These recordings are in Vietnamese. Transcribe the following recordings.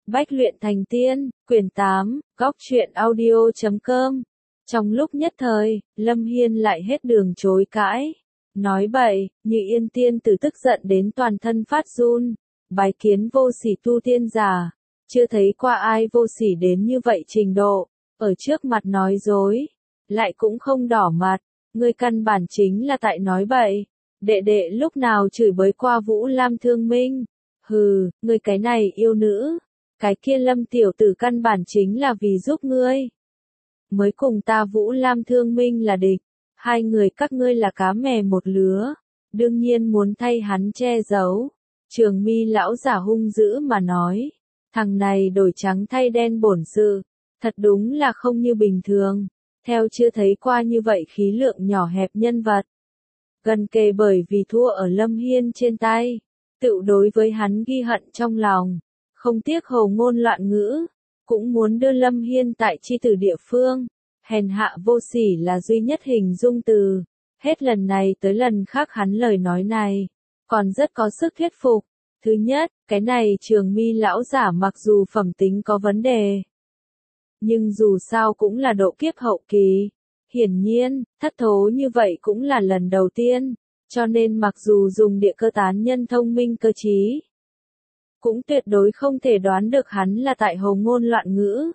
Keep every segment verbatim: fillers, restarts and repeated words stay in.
Bách luyện thành tiên, quyển tám, góc truyện audio chấm com. Trong lúc nhất thời, Lâm Hiên lại hết đường chối cãi. Nói bậy, Như Yên tiên tử tức giận đến toàn thân phát run. Bái kiến vô sỉ tu tiên giả. Chưa thấy qua ai vô sỉ đến như vậy trình độ. Ở trước mặt nói dối. Lại cũng không đỏ mặt. Ngươi căn bản chính là tại nói bậy. Đệ đệ lúc nào chửi bới qua Vũ Lam Thương Minh. Hừ, ngươi cái này yêu nữ. Cái kia Lâm tiểu tử căn bản chính là vì giúp ngươi. Mới cùng ta Vũ Lam Thương Minh là địch. Hai người các ngươi là cá mè một lứa. Đương nhiên muốn thay hắn che giấu. Trường Mi lão giả hung dữ mà nói. Thằng này đổi trắng thay đen bổn sự. Thật đúng là không như bình thường. Theo chưa thấy qua như vậy khí lượng nhỏ hẹp nhân vật. Gần kề bởi vì thua ở Lâm Hiên trên tay. Tự đối với hắn ghi hận trong lòng. Không tiếc hồ ngôn loạn ngữ. Cũng muốn đưa Lâm Hiên tại chi tử địa phương. Hèn hạ vô sỉ là duy nhất hình dung từ. Hết lần này tới lần khác hắn lời nói này. Còn rất có sức thuyết phục. Thứ nhất, cái này Trường Mi lão giả mặc dù phẩm tính có vấn đề. Nhưng dù sao cũng là độ kiếp hậu kỳ. Hiển nhiên, thất thố như vậy cũng là lần đầu tiên. Cho nên mặc dù dùng địa cơ tán nhân thông minh cơ trí. Cũng tuyệt đối không thể đoán được hắn là tại hồ ngôn loạn ngữ.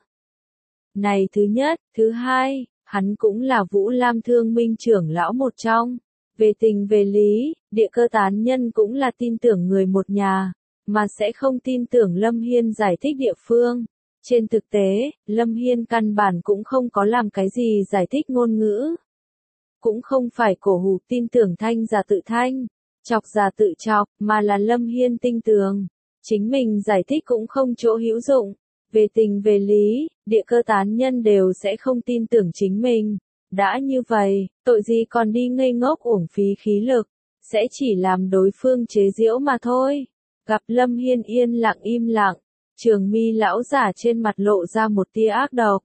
Này thứ nhất, thứ hai, hắn cũng là Vũ Lam Thương Minh trưởng lão một trong. Về tình về lý, địa cơ tán nhân cũng là tin tưởng người một nhà, mà sẽ không tin tưởng Lâm Hiên giải thích địa phương. Trên thực tế, Lâm Hiên căn bản cũng không có làm cái gì giải thích ngôn ngữ. Cũng không phải cổ hủ tin tưởng thanh giả tự thanh, chọc giả tự chọc, mà là Lâm Hiên tinh tường. Chính mình giải thích cũng không chỗ hữu dụng. Về tình về lý, địa cơ tán nhân đều sẽ không tin tưởng chính mình. Đã như vậy, tội gì còn đi ngây ngốc uổng phí khí lực, sẽ chỉ làm đối phương chế giễu mà thôi. Gặp Lâm Hiên yên lặng im lặng, Trường Mi lão giả trên mặt lộ ra một tia ác độc.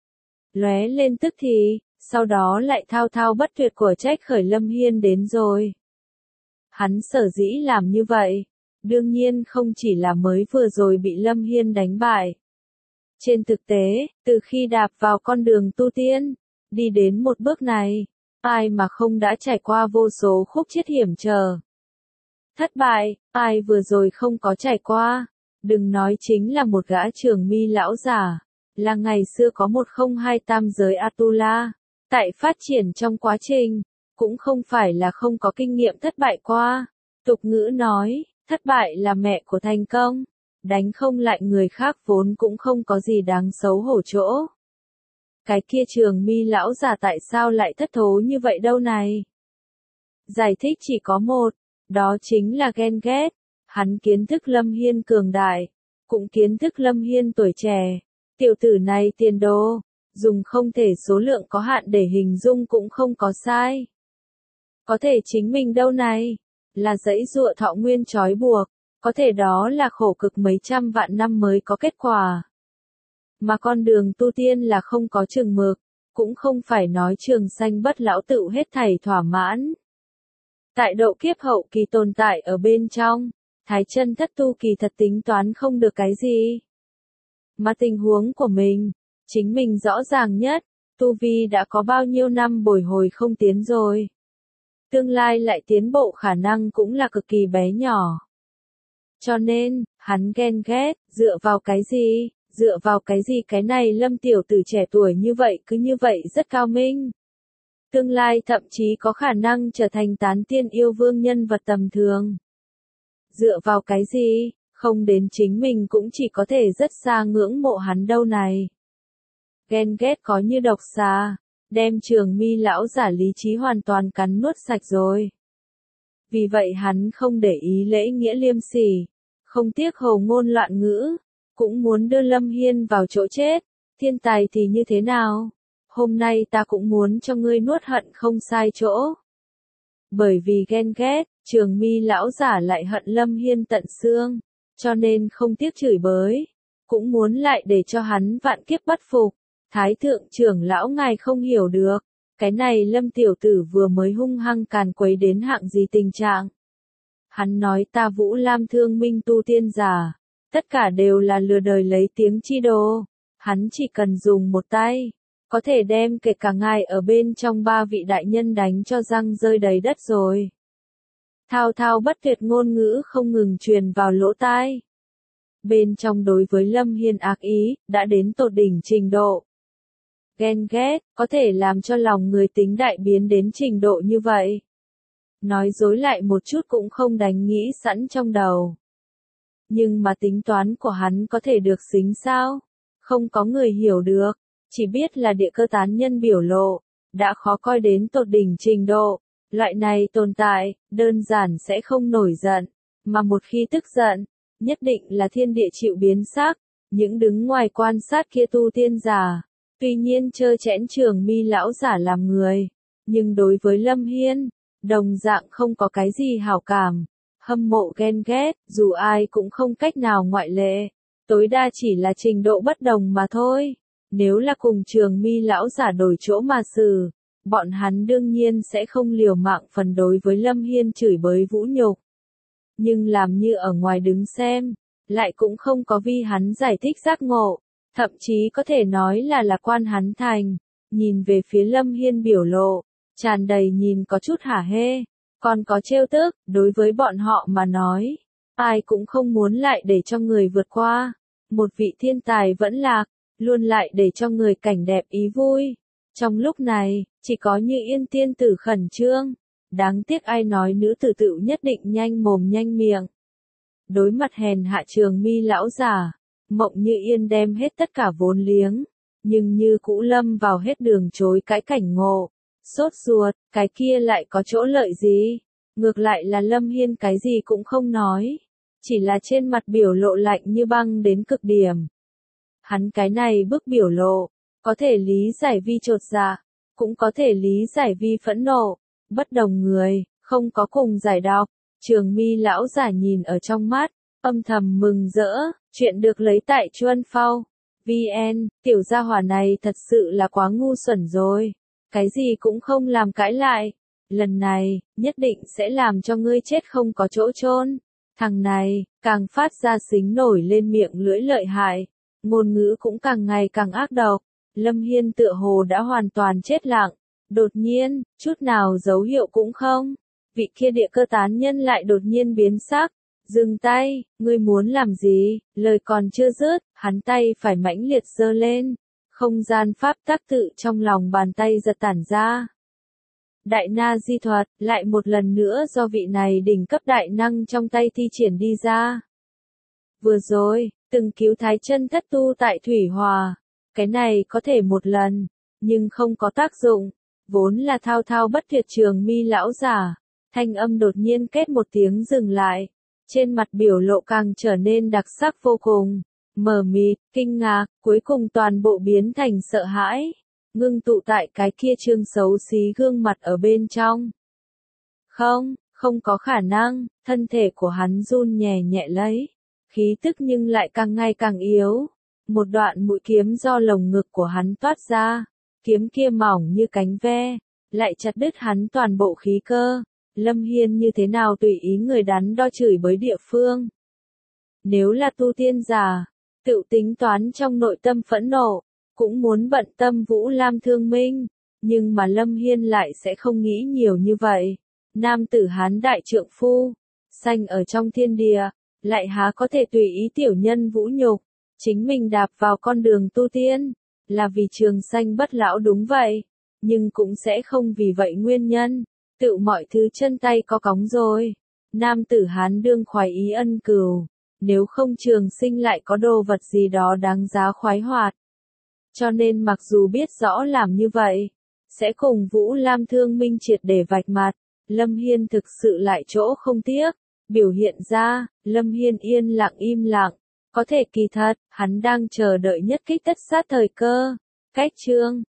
Lóe lên tức thì, sau đó lại thao thao bất tuyệt của trách khởi Lâm Hiên đến rồi. Hắn sở dĩ làm như vậy. Đương nhiên không chỉ là mới vừa rồi bị Lâm Hiên đánh bại. Trên thực tế, từ khi đạp vào con đường tu tiên, đi đến một bước này, ai mà không đã trải qua vô số khúc chết hiểm trở. Thất bại, ai vừa rồi không có trải qua, đừng nói chính là một gã Trường Mi lão giả, là ngày xưa có một không hai tam giới Atula, tại phát triển trong quá trình, cũng không phải là không có kinh nghiệm thất bại qua. Tục ngữ nói, thất bại là mẹ của thành công, đánh không lại người khác vốn cũng không có gì đáng xấu hổ chỗ. Cái kia Trường Mi lão giả tại sao lại thất thố như vậy đâu này? Giải thích chỉ có một, đó chính là ghen ghét. Hắn kiến thức Lâm Hiên cường đại, cũng kiến thức Lâm Hiên tuổi trẻ. Tiểu tử này tiền đồ, dùng không thể số lượng có hạn để hình dung cũng không có sai. Có thể chính mình đâu này, là dãy dụa thọ nguyên trói buộc, có thể đó là khổ cực mấy trăm vạn năm mới có kết quả. Mà con đường tu tiên là không có chừng mực, cũng không phải nói trường sanh bất lão tựu hết thảy thỏa mãn. Tại độ kiếp hậu kỳ tồn tại ở bên trong, Thái chân thất tu kỳ thật tính toán không được cái gì. Mà tình huống của mình, chính mình rõ ràng nhất, tu vi đã có bao nhiêu năm bồi hồi không tiến rồi. Tương lai lại tiến bộ khả năng cũng là cực kỳ bé nhỏ. Cho nên, hắn ghen ghét, dựa vào cái gì, dựa vào cái gì cái này Lâm tiểu tử trẻ tuổi như vậy cứ như vậy rất cao minh. Tương lai thậm chí có khả năng trở thành tán tiên yêu vương nhân vật tầm thường. Dựa vào cái gì, không đến chính mình cũng chỉ có thể rất xa ngưỡng mộ hắn đâu này. Ghen ghét có như độc xà, đem Trường Mi lão giả lý trí hoàn toàn cắn nuốt sạch rồi. Vì vậy hắn không để ý lễ nghĩa liêm sỉ, không tiếc hồ ngôn loạn ngữ, cũng muốn đưa Lâm Hiên vào chỗ chết. Thiên tài thì như thế nào? Hôm nay ta cũng muốn cho ngươi nuốt hận không sai chỗ. Bởi vì ghen ghét, Trường Mi lão giả lại hận Lâm Hiên tận xương, cho nên không tiếc chửi bới, cũng muốn lại để cho hắn vạn kiếp bất phục. Thái thượng trưởng lão ngài không hiểu được, cái này Lâm tiểu tử vừa mới hung hăng càn quấy đến hạng gì tình trạng. Hắn nói ta Vũ Lam Thương Minh tu tiên giả, tất cả đều là lừa đời lấy tiếng chi đồ. Hắn chỉ cần dùng một tay, có thể đem kể cả ngài ở bên trong ba vị đại nhân đánh cho răng rơi đầy đất rồi. Thao thao bất tuyệt ngôn ngữ không ngừng truyền vào lỗ tai. Bên trong đối với Lâm Hiên ác ý, đã đến tột đỉnh trình độ. Ghen ghét, có thể làm cho lòng người tính đại biến đến trình độ như vậy. Nói dối lại một chút cũng không đánh nghĩ sẵn trong đầu. Nhưng mà tính toán của hắn có thể được xính sao? Không có người hiểu được, chỉ biết là địa cơ tán nhân biểu lộ, đã khó coi đến tột đỉnh trình độ. Loại này tồn tại, đơn giản sẽ không nổi giận, mà một khi tức giận, nhất định là thiên địa chịu biến sắc. Những đứng ngoài quan sát kia tu tiên giả, tuy nhiên chơ chẽn Trường Mi lão giả làm người, nhưng đối với Lâm Hiên, đồng dạng không có cái gì hảo cảm, hâm mộ ghen ghét, dù ai cũng không cách nào ngoại lệ, tối đa chỉ là trình độ bất đồng mà thôi. Nếu là cùng Trường Mi lão giả đổi chỗ mà xử, bọn hắn đương nhiên sẽ không liều mạng phần đối với Lâm Hiên chửi bới vũ nhục. Nhưng làm như ở ngoài đứng xem, lại cũng không có vì hắn giải thích giác ngộ, thậm chí có thể nói là lạc quan hắn thành. Nhìn về phía Lâm Hiên biểu lộ, tràn đầy nhìn có chút hả hê, còn có trêu tức. Đối với bọn họ mà nói, ai cũng không muốn lại để cho người vượt qua. Một vị thiên tài vẫn lạc, luôn lại để cho người cảnh đẹp ý vui. Trong lúc này, chỉ có Như Yên tiên tử khẩn trương. Đáng tiếc ai nói nữ tử tựu nhất định nhanh mồm nhanh miệng. Đối mặt hèn hạ Trường Mi lão giả, Mộng Như Yên đem hết tất cả vốn liếng, nhưng như cũ lâm vào hết đường chối cãi cảnh ngộ. Sốt ruột, cái kia lại có chỗ lợi gì? Ngược lại là Lâm Hiên cái gì cũng không nói, chỉ là trên mặt biểu lộ lạnh như băng đến cực điểm. Hắn cái này bức biểu lộ, có thể lý giải vi chột dạ, cũng có thể lý giải vi phẫn nộ. Bất đồng người, không có cùng giải đọc. Trường Mi lão giả nhìn ở trong mắt, âm thầm mừng rỡ. Chuyện được lấy tại Chuân Phao vê en. Tiểu gia hỏa này thật sự là quá ngu xuẩn rồi, cái gì cũng không làm cãi lại. Lần này, nhất định sẽ làm cho ngươi chết không có chỗ chôn. Thằng này, càng phát ra xính nổi lên miệng lưỡi lợi hại, ngôn ngữ cũng càng ngày càng ác độc. Lâm Hiên tựa hồ đã hoàn toàn chết lặng, đột nhiên, chút nào dấu hiệu cũng không. Vị kia địa cơ tán nhân lại đột nhiên biến sắc, dừng tay, ngươi muốn làm gì? Lời còn chưa dứt, hắn tay phải mãnh liệt giơ lên, không gian pháp tắc tự trong lòng bàn tay giật tản ra. Đại na di thuật, lại một lần nữa do vị này đỉnh cấp đại năng trong tay thi triển đi ra. Vừa rồi, từng cứu thái chân thất tu tại Thủy Hòa, cái này có thể một lần, nhưng không có tác dụng. Vốn là thao thao bất tuyệt Trường Mi lão giả, thanh âm đột nhiên kết một tiếng dừng lại, trên mặt biểu lộ càng trở nên đặc sắc vô cùng, mờ mịt, kinh ngạc, cuối cùng toàn bộ biến thành sợ hãi, ngưng tụ tại cái kia trương xấu xí gương mặt ở bên trong. Không, không có khả năng. Thân thể của hắn run nhẹ nhẹ lấy, khí tức nhưng lại càng ngày càng yếu. Một đoạn mũi kiếm do lồng ngực của hắn toát ra, kiếm kia mỏng như cánh ve, lại chặt đứt hắn toàn bộ khí cơ. Lâm Hiên như thế nào tùy ý người đắn đo chửi bới địa phương. Nếu là tu tiên giả, tự tính toán trong nội tâm phẫn nộ, cũng muốn bận tâm Vũ Lam thương minh, nhưng mà Lâm Hiên lại sẽ không nghĩ nhiều như vậy. Nam tử Hán đại trượng phu, sanh ở trong thiên địa, lại há có thể tùy ý tiểu nhân vũ nhục, chính mình đạp vào con đường tu tiên, là vì trường sanh bất lão đúng vậy, nhưng cũng sẽ không vì vậy nguyên nhân, tự mọi thứ chân tay có cóng rồi. Nam tử Hán đương khoái ý ân cừu, nếu không trường sinh lại có đồ vật gì đó đáng giá khoái hoạt. Cho nên mặc dù biết rõ làm như vậy, sẽ cùng Vũ Lam thương minh triệt để vạch mặt, Lâm Hiên thực sự lại chỗ không tiếc, biểu hiện ra. Lâm Hiên yên lặng im lặng, có thể kỳ thật, hắn đang chờ đợi nhất kích tất sát thời cơ. Cách chương